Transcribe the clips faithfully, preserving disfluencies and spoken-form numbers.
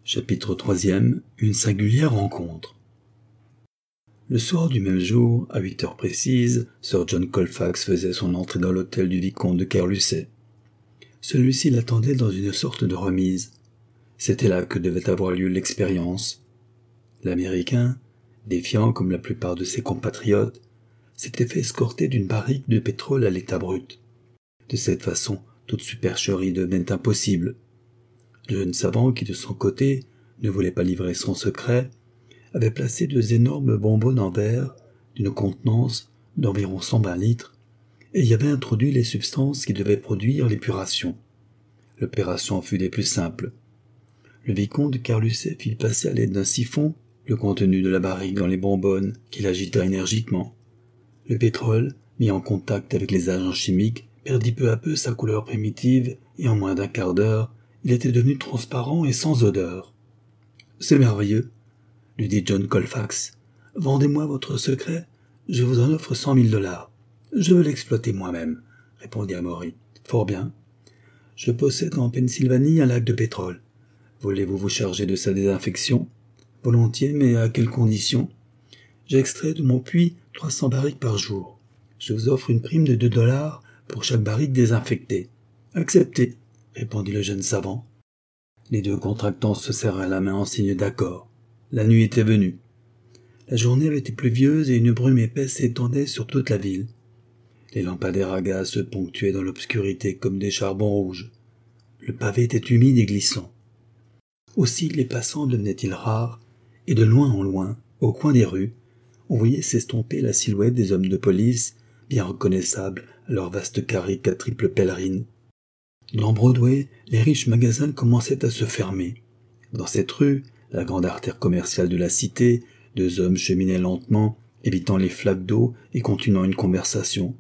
Chapitre troisième. Une singulière rencontre. Le soir du même jour, à huit heures précises, Sir John Colfax faisait son entrée dans l'hôtel du vicomte de Carlusset. Celui-ci l'attendait dans une sorte de remise. C'était là que devait avoir lieu l'expérience. L'Américain, défiant comme la plupart de ses compatriotes, s'était fait escorter d'une barrique de pétrole à l'état brut. De cette façon, toute supercherie devenait impossible. Le jeune savant, qui de son côté ne voulait pas livrer son secret, avait placé deux énormes bonbonnes en verre d'une contenance d'environ cent vingt litres et y avait introduit les substances qui devaient produire l'épuration. L'opération fut des plus simples. Le vicomte de Carlusset fit passer à l'aide d'un siphon le contenu de la barrique dans les bonbonnes qu'il agita énergiquement. Le pétrole, mis en contact avec les agents chimiques, perdit peu à peu sa couleur primitive et en moins d'un quart d'heure, il était devenu transparent et sans odeur. « C'est merveilleux, » lui dit John Colfax. « Vendez-moi votre secret, je vous en offre cent mille dollars. Je veux l'exploiter moi-même, » répondit Amory. « Fort bien. Je possède en Pennsylvanie un lac de pétrole. Voulez-vous vous charger de sa désinfection ? Volontiers, mais à quelles conditions ? J'extrais de mon puits trois cents barriques par jour. Je vous offre une prime de deux dollars pour chaque barrique désinfectée. Acceptez, répondit le jeune savant. Les deux contractants se serrèrent la main en signe d'accord. La nuit était venue. La journée avait été pluvieuse et une brume épaisse s'étendait sur toute la ville. Les lampadaires à gaz se ponctuaient dans l'obscurité comme des charbons rouges. Le pavé était humide et glissant. Aussi les passants devenaient-ils rares, et de loin en loin, au coin des rues, on voyait s'estomper la silhouette des hommes de police, bien reconnaissables à leur vaste carrique à triple pèlerine. Dans Broadway, les riches magasins commençaient à se fermer. Dans cette rue, la grande artère commerciale de la cité, deux hommes cheminaient lentement, évitant les flaques d'eau et continuant une conversation.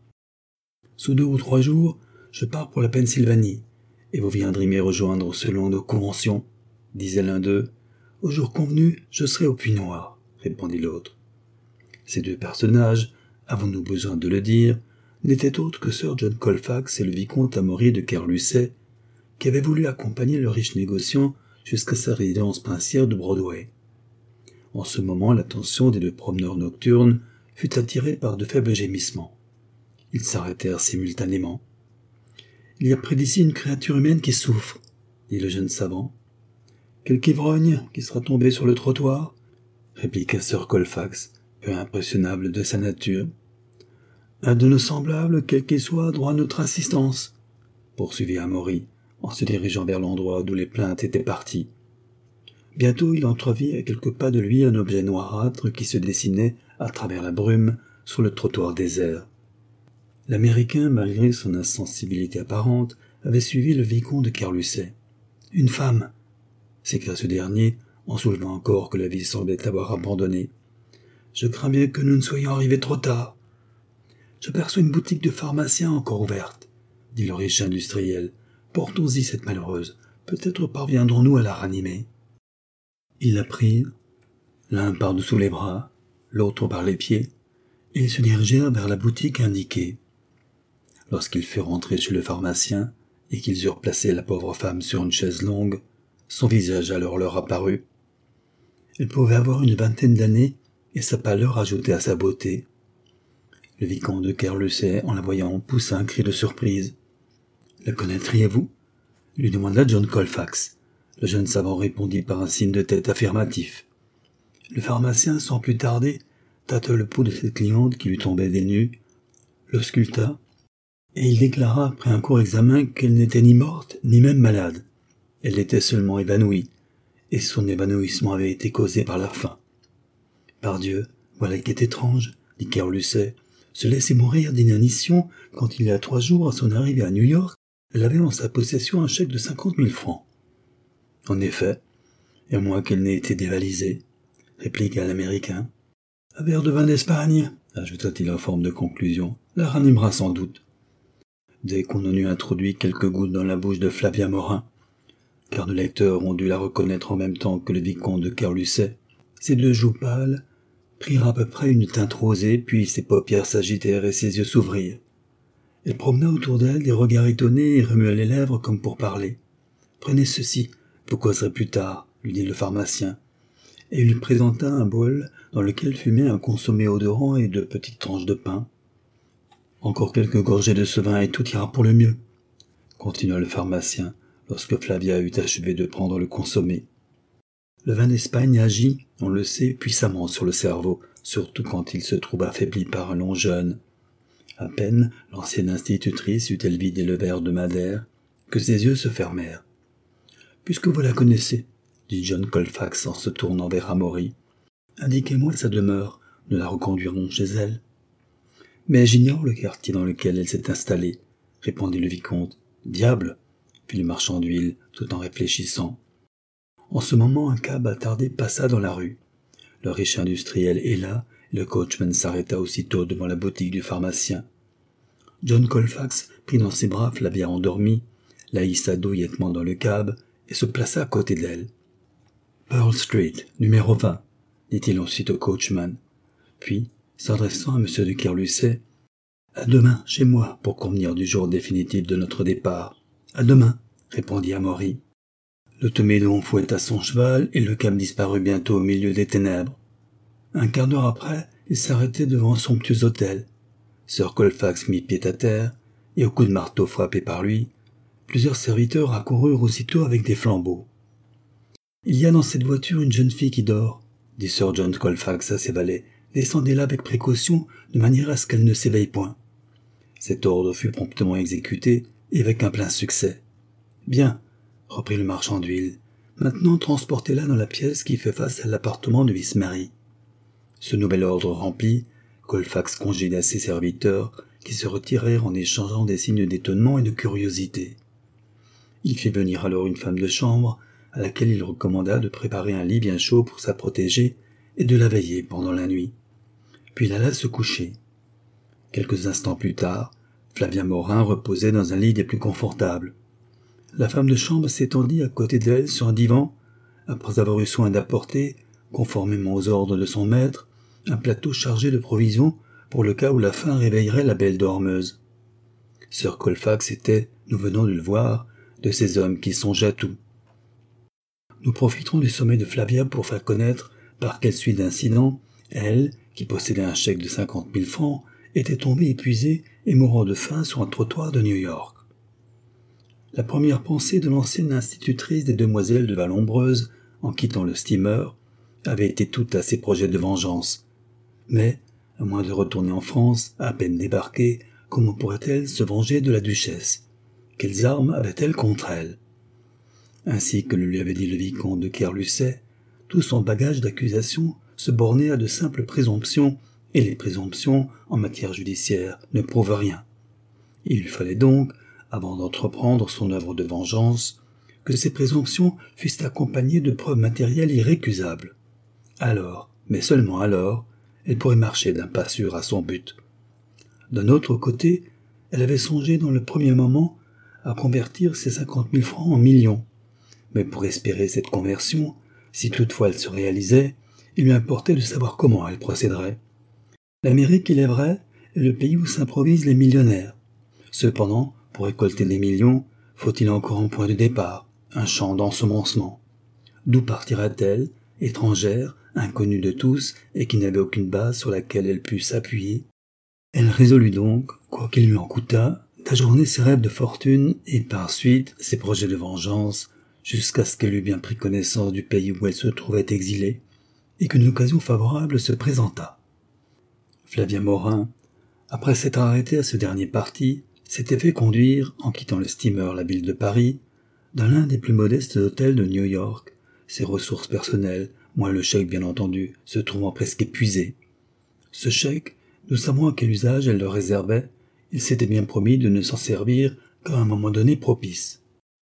« Sous deux ou trois jours, je pars pour la Pennsylvanie, et vous viendrez m'y rejoindre selon nos conventions, » disait l'un d'eux. « Au jour convenu, je serai au Puy Noir, » répondit l'autre. Ces deux personnages, avons-nous besoin de le dire, n'étaient autres que Sir John Colfax et le vicomte Amory de Carlusset, qui avaient voulu accompagner le riche négociant jusqu'à sa résidence princière de Broadway. En ce moment, l'attention des deux promeneurs nocturnes fut attirée par de faibles gémissements. Ils s'arrêtèrent simultanément. « Il y a près d'ici une créature humaine qui souffre, » dit le jeune savant. « Quelque ivrogne qui sera tombé sur le trottoir ?» répliqua Sir Colfax, peu impressionnable de sa nature. « Un de nos semblables, quel qu'il soit, doit notre assistance, » poursuivit Amory, en se dirigeant vers l'endroit d'où les plaintes étaient parties. Bientôt il entrevit à quelques pas de lui un objet noirâtre qui se dessinait à travers la brume sur le trottoir désert. L'Américain, malgré son insensibilité apparente, avait suivi le vicomte de Carlusset. « Une femme !» s'écria ce dernier, en soulevant encore que la ville semblait avoir abandonné. « Je crains bien que nous ne soyons arrivés trop tard. »« J'aperçois une boutique de pharmacien encore ouverte, » dit le riche industriel. « Portons-y cette malheureuse. Peut-être parviendrons-nous à la ranimer. » Ils la prirent, l'un par-dessous les bras, l'autre par les pieds, et ils se dirigèrent vers la boutique indiquée. Lorsqu'ils furent rentrés chez le pharmacien et qu'ils eurent placé la pauvre femme sur une chaise longue, son visage alors leur apparut. Elle pouvait avoir une vingtaine d'années et sa pâleur ajoutait à sa beauté. Le vicomte de Carlusset, en la voyant, poussa un cri de surprise. « La connaîtriez-vous » lui demanda John Colfax. Le jeune savant répondit par un signe de tête affirmatif. Le pharmacien, sans plus tarder, tâta le pouls de cette cliente qui lui tombait des nues, l'ausculta, et il déclara après un court examen qu'elle n'était ni morte ni même malade. Elle était seulement évanouie, et son évanouissement avait été causé par la faim. « Pardieu, voilà qui est étrange, » dit Carlusset. « Se laisser mourir d'inanition quand il y a trois jours, à son arrivée à New York, elle avait en sa possession un chèque de cinquante mille francs. » « En effet, et à moins qu'elle n'ait été dévalisée, » répliqua l'Américain. « Un verre de vin d'Espagne, » ajouta-t-il en forme de conclusion, « la ranimera sans doute. » Dès qu'on en eut introduit quelques gouttes dans la bouche de Flavia Morin, car nos lecteurs ont dû la reconnaître en même temps que le vicomte de Carlusset, ses deux joues pâles prirent à peu près une teinte rosée, puis ses paupières s'agitèrent et ses yeux s'ouvrirent. Elle promena autour d'elle des regards étonnés et remua les lèvres comme pour parler. « Prenez ceci, vous causerez plus tard, » lui dit le pharmacien, et il lui présenta un bol dans lequel fumait un consommé odorant et de petites tranches de pain. « Encore quelques gorgées de ce vin et tout ira pour le mieux, » continua le pharmacien, lorsque Flavia eut achevé de prendre le consommé. Le vin d'Espagne agit, on le sait, puissamment sur le cerveau, surtout quand il se trouve affaibli par un long jeûne. À peine l'ancienne institutrice eut-elle vidé le verre de Madère, que ses yeux se fermèrent. « Puisque vous la connaissez, » dit John Colfax en se tournant vers Amaury, « indiquez-moi sa demeure, nous la reconduirons chez elle. »« Mais j'ignore le quartier dans lequel elle s'est installée, » répondit le vicomte. « Diable !» fit le marchand d'huile, tout en réfléchissant. En ce moment, un cab attardé passa dans la rue. Le riche industriel héla, et le coachman s'arrêta aussitôt devant la boutique du pharmacien. John Colfax prit dans ses bras Flavia endormie, la hissa douillettement dans le cab et se plaça à côté d'elle. « Pearl Street, numéro vingt, » dit-il ensuite au coachman. Puis, s'adressant à M. de Kerlusset, « À demain, chez moi, pour convenir du jour définitif de notre départ. »« À demain, » répondit Amaury. L'automédon fouetta son cheval et le cab disparut bientôt au milieu des ténèbres. Un quart d'heure après, il s'arrêtait devant un somptueux hôtel. Sir Colfax mit pied à terre, et au coup de marteau frappé par lui, plusieurs serviteurs accoururent aussitôt avec des flambeaux. « Il y a dans cette voiture une jeune fille qui dort, » dit Sir John Colfax à ses valets. « Descendez-la avec précaution, de manière à ce qu'elle ne s'éveille point. » Cet ordre fut promptement exécuté, et avec un plein succès. « Bien, » reprit le marchand d'huile, « maintenant transportez-la dans la pièce qui fait face à l'appartement de Miss Mary. » Ce nouvel ordre rempli, Colfax congédia ses serviteurs, qui se retirèrent en échangeant des signes d'étonnement et de curiosité. Il fit venir alors une femme de chambre, à laquelle il recommanda de préparer un lit bien chaud pour sa protégée et de la veiller pendant la nuit. Puis il alla se coucher. Quelques instants plus tard, Flavia Morin reposait dans un lit des plus confortables. La femme de chambre s'étendit à côté d'elle sur un divan, après avoir eu soin d'apporter, conformément aux ordres de son maître, un plateau chargé de provisions pour le cas où la faim réveillerait la belle dormeuse. Sir Colfax était, nous venons de le voir, de ces hommes qui songent à tout. Nous profiterons du sommeil de Flavia pour faire connaître par quelle suite d'incidents, elle, qui possédait un chèque de cinquante mille francs, était tombée épuisée et mourant de faim sur un trottoir de New York. La première pensée de l'ancienne institutrice des Demoiselles de Vallombreuse, en quittant le steamer, avait été toute à ses projets de vengeance. Mais, à moins de retourner en France, à peine débarquée, comment pourrait-elle se venger de la duchesse? Quelles armes avait-elle contre elle? Ainsi que le lui avait dit le vicomte de Kerlusset, tout son bagage d'accusations se bornait à de simples présomptions, et les présomptions, en matière judiciaire, ne prouvent rien. Il lui fallait donc, avant d'entreprendre son œuvre de vengeance, que ces présomptions fussent accompagnées de preuves matérielles irrécusables. Alors, mais seulement alors, elle pourrait marcher d'un pas sûr à son but. D'un autre côté, elle avait songé dans le premier moment à convertir ses cinquante mille francs en millions. Mais pour espérer cette conversion, si toutefois elle se réalisait, il lui importait de savoir comment elle procéderait. L'Amérique, il est vrai, est le pays où s'improvisent les millionnaires. Cependant, pour récolter des millions, faut-il encore un point de départ, un champ d'ensemencement. D'où partira-t-elle, étrangère, inconnue de tous et qui n'avait aucune base sur laquelle elle pût s'appuyer? Elle résolut donc, quoi qu'il lui en coûtât, d'ajourner ses rêves de fortune et par suite ses projets de vengeance jusqu'à ce qu'elle eût bien pris connaissance du pays où elle se trouvait exilée et qu'une occasion favorable se présentât. Flavia Morin, après s'être arrêtée à ce dernier parti, s'était fait conduire, en quittant le steamer la ville de Paris, dans l'un des plus modestes hôtels de New York, ses ressources personnelles, moins le chèque bien entendu, se trouvant presque épuisé. Ce chèque, nous savons à quel usage elle le réservait, il s'était bien promis de ne s'en servir qu'à un moment donné propice.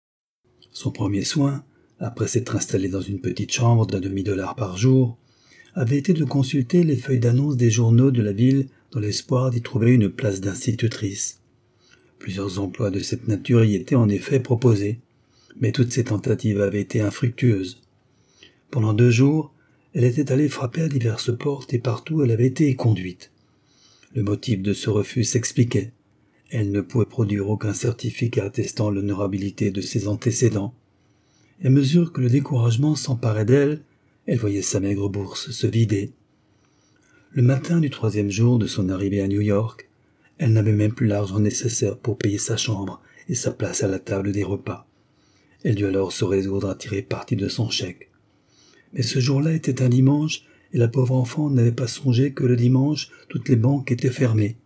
Son premier soin, après s'être installé dans une petite chambre d'un demi-dollar par jour, avait été de consulter les feuilles d'annonce des journaux de la ville dans l'espoir d'y trouver une place d'institutrice. Plusieurs emplois de cette nature y étaient en effet proposés, mais toutes ces tentatives avaient été infructueuses. Pendant deux jours, elle était allée frapper à diverses portes et partout elle avait été conduite. Le motif de ce refus s'expliquait. Elle ne pouvait produire aucun certificat attestant l'honorabilité de ses antécédents. et à mesure que le découragement s'emparait d'elle, elle voyait sa maigre bourse se vider. Le matin du troisième jour de son arrivée à New York, elle n'avait même plus l'argent nécessaire pour payer sa chambre et sa place à la table des repas. Elle dut alors se résoudre à tirer parti de son chèque. Mais ce jour-là était un dimanche, et la pauvre enfant n'avait pas songé que le dimanche, toutes les banques étaient fermées.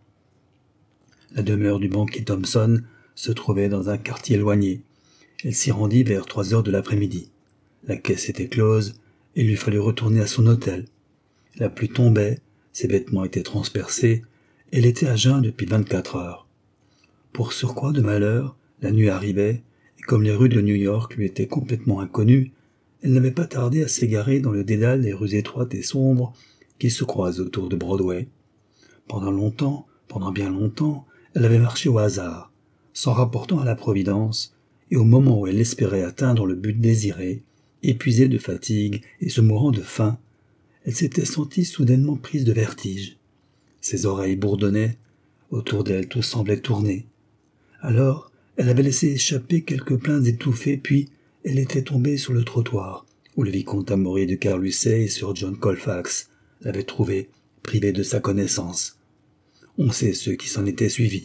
La demeure du banquier Thompson se trouvait dans un quartier éloigné. Elle s'y rendit vers trois heures de l'après-midi. La caisse était close, et il lui fallut retourner à son hôtel. La pluie tombait, ses vêtements étaient transpercés, elle était à jeun depuis vingt-quatre heures. Pour surcroît de malheur, la nuit arrivait, et comme les rues de New York lui étaient complètement inconnues, elle n'avait pas tardé à s'égarer dans le dédale des rues étroites et sombres qui se croisent autour de Broadway. Pendant longtemps, pendant bien longtemps, elle avait marché au hasard, s'en rapportant à la Providence, et au moment où elle espérait atteindre le but désiré, épuisée de fatigue et se mourant de faim, elle s'était sentie soudainement prise de vertige. Ses oreilles bourdonnaient, autour d'elle tout semblait tourner. Alors, elle avait laissé échapper quelques plaintes étouffées, puis elle était tombée sur le trottoir, où le vicomte Amory de Carlusset et Sir John Colfax l'avaient trouvée, privée de sa connaissance. On sait ceux qui s'en étaient suivis.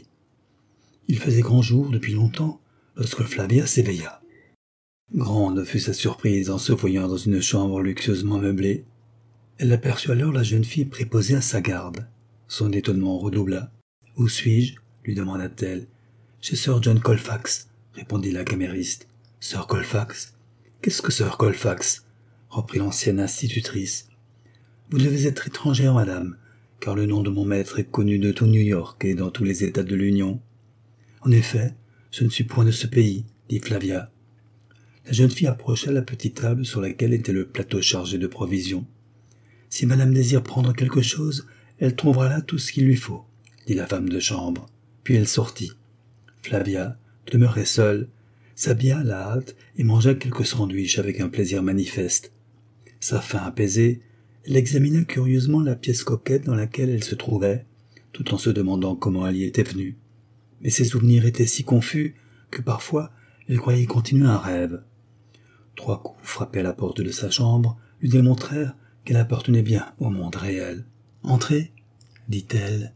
Il faisait grand jour depuis longtemps, lorsque Flavia s'éveilla. Grande fut sa surprise en se voyant dans une chambre luxueusement meublée. Elle aperçut alors la jeune fille préposée à sa garde. Son étonnement redoubla. « Où suis-je » lui demanda-t-elle. « Chez Sir John Colfax » répondit la camériste. « Sir Colfax ? Qu'est-ce que Sir Colfax » reprit l'ancienne institutrice. « Vous devez être étrangère, madame, car le nom de mon maître est connu de tout New York et dans tous les États de l'Union. »« En effet, je ne suis point de ce pays, » dit Flavia. La jeune fille approcha la petite table sur laquelle était le plateau chargé de provisions. « Si madame désire prendre quelque chose, elle trouvera là tout ce qu'il lui faut, » dit la femme de chambre. Puis elle sortit. Flavia, demeurée seule, s'habilla à la hâte et mangea quelques sandwichs avec un plaisir manifeste. Sa faim apaisée, elle examina curieusement la pièce coquette dans laquelle elle se trouvait, tout en se demandant comment elle y était venue. Mais ses souvenirs étaient si confus que parfois elle croyait continuer un rêve. Trois coups frappés à la porte de sa chambre lui démontrèrent qu'elle appartenait bien au monde réel. « Entrez » dit-elle.